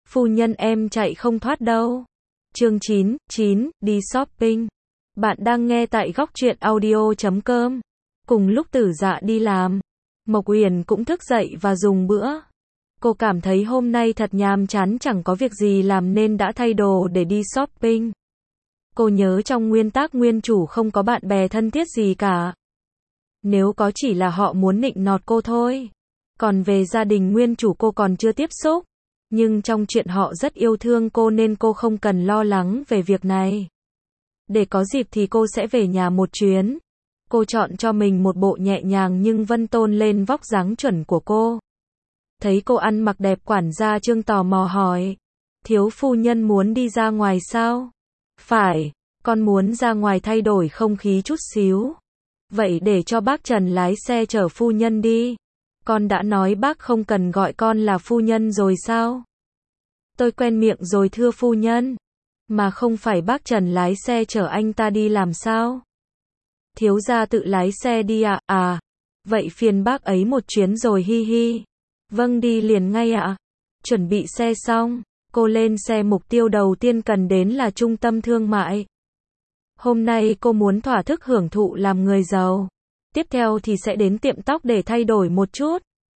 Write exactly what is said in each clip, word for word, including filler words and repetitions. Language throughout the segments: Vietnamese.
Phu nhân em chạy không thoát đâu. Chương chín, chín, đi shopping. Bạn đang nghe tại góc truyện audio chấm com. Cùng lúc Tử Dạ đi làm, Mộc Uyển cũng thức dậy và dùng bữa. Cô cảm thấy hôm nay thật nhàm chán, chẳng có việc gì làm nên đã thay đồ để đi shopping. Cô nhớ trong nguyên tắc nguyên chủ không có bạn bè thân thiết gì cả. Nếu có chỉ là họ muốn nịnh nọt cô thôi. Còn về gia đình nguyên chủ cô còn chưa tiếp xúc. Nhưng trong chuyện họ rất yêu thương cô nên cô không cần lo lắng về việc này. Để có dịp thì cô sẽ về nhà một chuyến. Cô chọn cho mình một bộ nhẹ nhàng nhưng vẫn tôn lên vóc dáng chuẩn của cô. Thấy cô ăn mặc đẹp, quản gia Trương tò mò hỏi. Thiếu phu nhân muốn đi ra ngoài sao? Phải, con muốn ra ngoài thay đổi không khí chút xíu. Vậy để cho bác Trần lái xe chở phu nhân đi. Con đã nói bác không cần gọi con là phu nhân rồi sao? Tôi quen miệng rồi thưa phu nhân. Mà không phải bác Trần lái xe chở anh ta đi làm sao? Thiếu gia tự lái xe đi ạ. À? À, vậy phiền bác ấy một chuyến rồi hi hi. Vâng, đi liền ngay ạ. À. Chuẩn bị xe xong, cô lên xe. Mục tiêu đầu tiên cần đến là trung tâm thương mại. Hôm nay cô muốn thỏa thức hưởng thụ làm người giàu. Tiếp theo thì sẽ đến tiệm tóc để thay đổi một chút.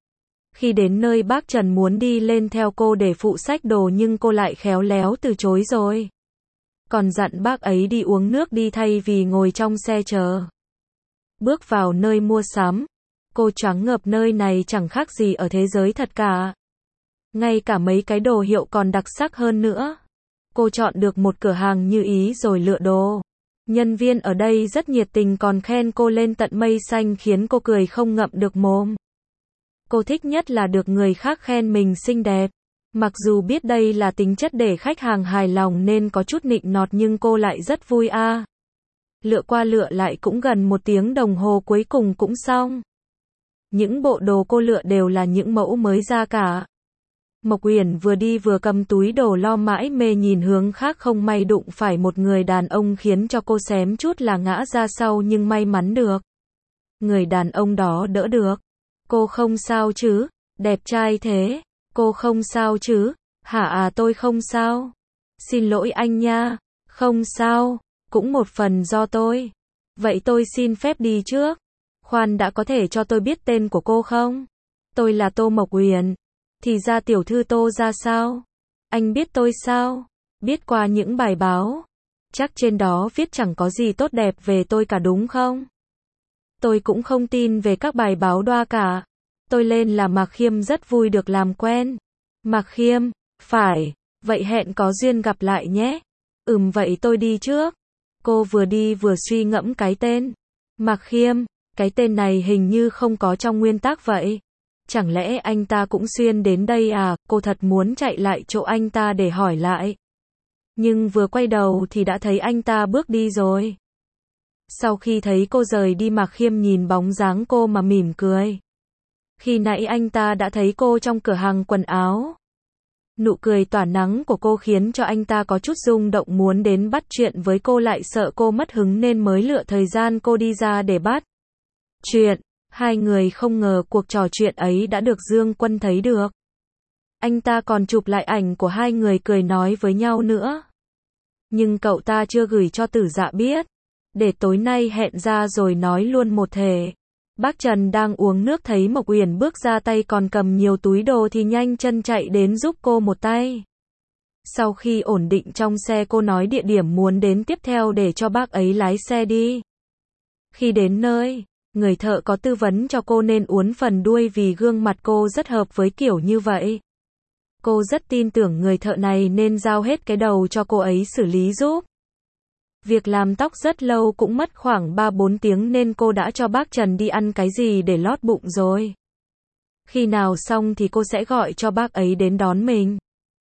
Khi đến nơi, bác Trần muốn đi lên theo cô để phụ xách đồ nhưng cô lại khéo léo từ chối rồi. Còn dặn bác ấy đi uống nước đi thay vì ngồi trong xe chờ. Bước vào nơi mua sắm, cô choáng ngợp, nơi này chẳng khác gì ở thế giới thật cả. Ngay cả mấy cái đồ hiệu còn đặc sắc hơn nữa. Cô chọn được một cửa hàng như ý rồi lựa đồ. Nhân viên ở đây rất nhiệt tình, còn khen cô lên tận mây xanh khiến cô cười không ngậm được mồm. Cô thích nhất là được người khác khen mình xinh đẹp. Mặc dù biết đây là tính chất để khách hàng hài lòng nên có chút nịnh nọt nhưng cô lại rất vui a. À. Lựa qua lựa lại cũng gần một tiếng đồng hồ, cuối cùng cũng xong. Những bộ đồ cô lựa đều là những mẫu mới ra cả. Mộc Uyển vừa đi vừa cầm túi đồ lo mãi mê nhìn hướng khác, không may đụng phải một người đàn ông khiến cho cô xém chút là ngã ra sau nhưng may mắn được. Người đàn ông đó đỡ được. Cô không sao chứ? Đẹp trai thế. Cô không sao chứ? Hả? À, tôi không sao. Xin lỗi anh nha. Không sao. Cũng một phần do tôi. Vậy tôi xin phép đi trước. Khoan đã, có thể cho tôi biết tên của cô không? Tôi là Tô Mộc Uyển. Thì ra tiểu thư Tô ra sao? Anh biết tôi sao? Biết qua những bài báo. Chắc trên đó viết chẳng có gì tốt đẹp về tôi cả đúng không? Tôi cũng không tin về các bài báo đoa cả. Tôi lên là Mạc Khiêm, rất vui được làm quen. Mạc Khiêm, phải, vậy hẹn có duyên gặp lại nhé. Ừm, vậy tôi đi trước. Cô vừa đi vừa suy ngẫm cái tên. Mạc Khiêm, cái tên này hình như không có trong nguyên tắc vậy. Chẳng lẽ anh ta cũng xuyên đến đây à? Cô thật muốn chạy lại chỗ anh ta để hỏi lại. Nhưng vừa quay đầu thì đã thấy anh ta bước đi rồi. Sau khi thấy cô rời đi, Mạc Khiêm nhìn bóng dáng cô mà mỉm cười. Khi nãy anh ta đã thấy cô trong cửa hàng quần áo. Nụ cười tỏa nắng của cô khiến cho anh ta có chút rung động, muốn đến bắt chuyện với cô, lại sợ cô mất hứng nên mới lựa thời gian cô đi ra để bắt chuyện. Hai người không ngờ cuộc trò chuyện ấy đã được Dương Quân thấy được. Anh ta còn chụp lại ảnh của hai người cười nói với nhau nữa. Nhưng cậu ta chưa gửi cho Tử Dạ biết. Để tối nay hẹn ra rồi nói luôn một thể. Bác Trần đang uống nước thấy Mộc Uyển bước ra, tay còn cầm nhiều túi đồ thì nhanh chân chạy đến giúp cô một tay. Sau khi ổn định trong xe, cô nói địa điểm muốn đến tiếp theo để cho bác ấy lái xe đi. Khi đến nơi, người thợ có tư vấn cho cô nên uốn phần đuôi vì gương mặt cô rất hợp với kiểu như vậy. Cô rất tin tưởng người thợ này nên giao hết cái đầu cho cô ấy xử lý giúp. Việc làm tóc rất lâu, cũng mất khoảng ba bốn tiếng nên cô đã cho bác Trần đi ăn cái gì để lót bụng rồi. Khi nào xong thì cô sẽ gọi cho bác ấy đến đón mình.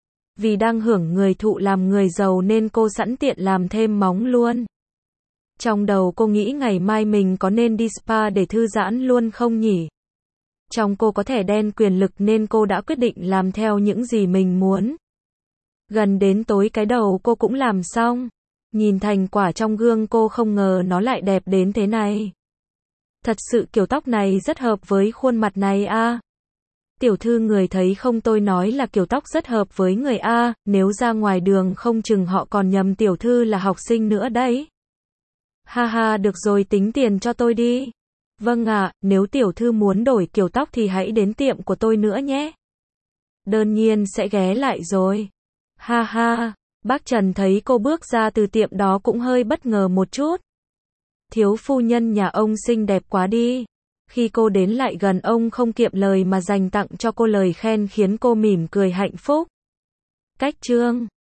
Vì đang hưởng người thụ làm người giàu nên cô sẵn tiện làm thêm móng luôn. Trong đầu cô nghĩ ngày mai mình có nên đi spa để thư giãn luôn không nhỉ? Trong cô có thẻ đen quyền lực nên cô đã quyết định làm theo những gì mình muốn. Gần đến tối cái đầu cô cũng làm xong. Nhìn thành quả trong gương cô không ngờ nó lại đẹp đến thế này. Thật sự kiểu tóc này rất hợp với khuôn mặt này a. À. Tiểu thư người thấy không, tôi nói là kiểu tóc rất hợp với người A, nếu ra ngoài đường không chừng họ còn nhầm tiểu thư là học sinh nữa đấy. Ha ha, được rồi, tính tiền cho tôi đi. Vâng ạ, nếu tiểu thư muốn đổi kiểu tóc thì hãy đến tiệm của tôi nữa nhé. Đương nhiên sẽ ghé lại rồi. Ha ha, bác Trần thấy cô bước ra từ tiệm đó cũng hơi bất ngờ một chút. Thiếu phu nhân nhà ông xinh đẹp quá đi. Khi cô đến lại gần ông không kiệm lời mà dành tặng cho cô lời khen khiến cô mỉm cười hạnh phúc. Cách chương